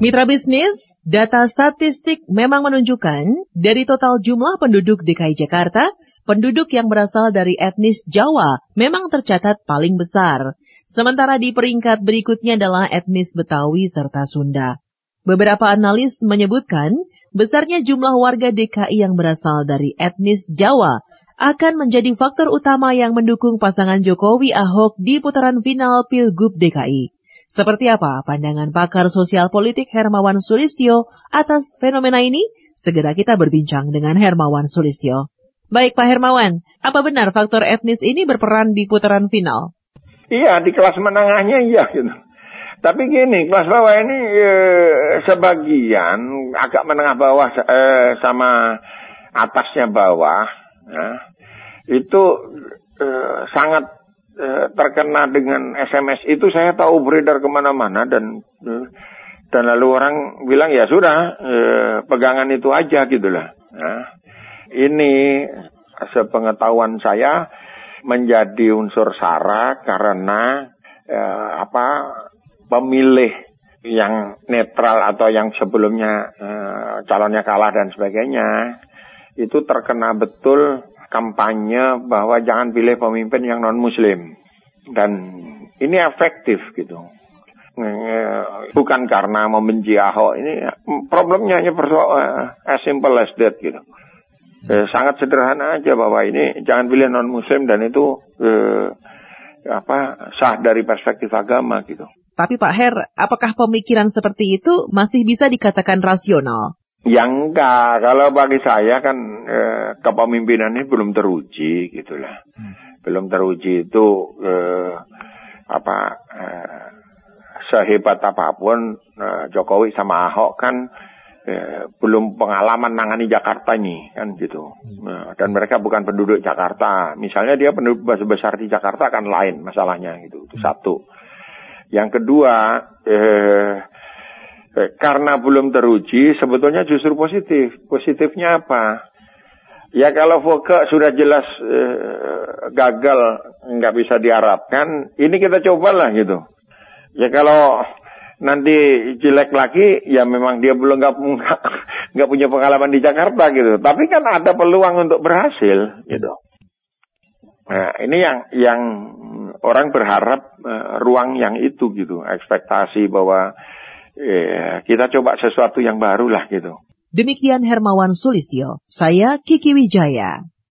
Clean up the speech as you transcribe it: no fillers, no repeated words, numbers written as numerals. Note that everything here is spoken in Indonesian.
Mitra bisnis, data statistik memang menunjukkan dari total jumlah penduduk DKI Jakarta, penduduk yang berasal dari etnis Jawa memang tercatat paling besar. Sementara di peringkat berikutnya adalah etnis Betawi serta Sunda. Beberapa analis menyebutkan besarnya jumlah warga DKI yang berasal dari etnis Jawa akan menjadi faktor utama yang mendukung pasangan Jokowi Ahok di putaran final Pilgub DKI. Seperti apa pandangan pakar sosial politik Hermawan Sulistyo atas fenomena ini? Segera kita berbincang dengan Hermawan Sulistyo. Baik Pak Hermawan, apa benar faktor etnis ini berperan di putaran final? Iya, di kelas menengahnya iya gitu. Tapi gini, kelas bawah ini sebagian agak menengah bawah sama atasnya bawah, ya, itu sangat terkena dengan SMS itu. Saya tahu beredar kemana-mana dan lalu orang bilang ya sudah pegangan itu aja gitulah. Nah, ini sepengetahuan saya menjadi unsur sara karena pemilih yang netral atau yang sebelumnya calonnya kalah dan sebagainya itu terkena betul kampanye bahwa jangan pilih pemimpin yang non-muslim. Dan ini efektif gitu. Bukan karena membenci Ahok. Ini problemnya hanya as simple as that gitu. Sangat sederhana aja bahwa ini jangan pilih non-muslim dan itu sah dari perspektif agama gitu. Tapi Pak Her, apakah pemikiran seperti itu masih bisa dikatakan rasional? Ya enggak, kalau bagi saya kan kepemimpinan ini belum teruji gitulah. Belum teruji itu sehebat apapun Jokowi sama Ahok kan belum pengalaman nangani Jakarta ini kan gitu. Dan mereka bukan penduduk Jakarta. Misalnya dia penduduk besar di Jakarta kan lain masalahnya gitu. Itu satu. Yang kedua, karena belum teruji, sebetulnya justru positif. Positifnya apa? Ya kalau Foke sudah jelas gagal, nggak bisa diharapkan, ini kita cobalah gitu. Ya kalau nanti jelek lagi, ya memang dia belum nggak punya pengalaman di Jakarta gitu. Tapi kan ada peluang untuk berhasil gitu. Nah ini yang orang berharap ruang yang itu gitu, ekspektasi bahwa kita coba sesuatu yang baru lah gitu. Demikian Hermawan Sulistyo, saya Kiki Wijaya.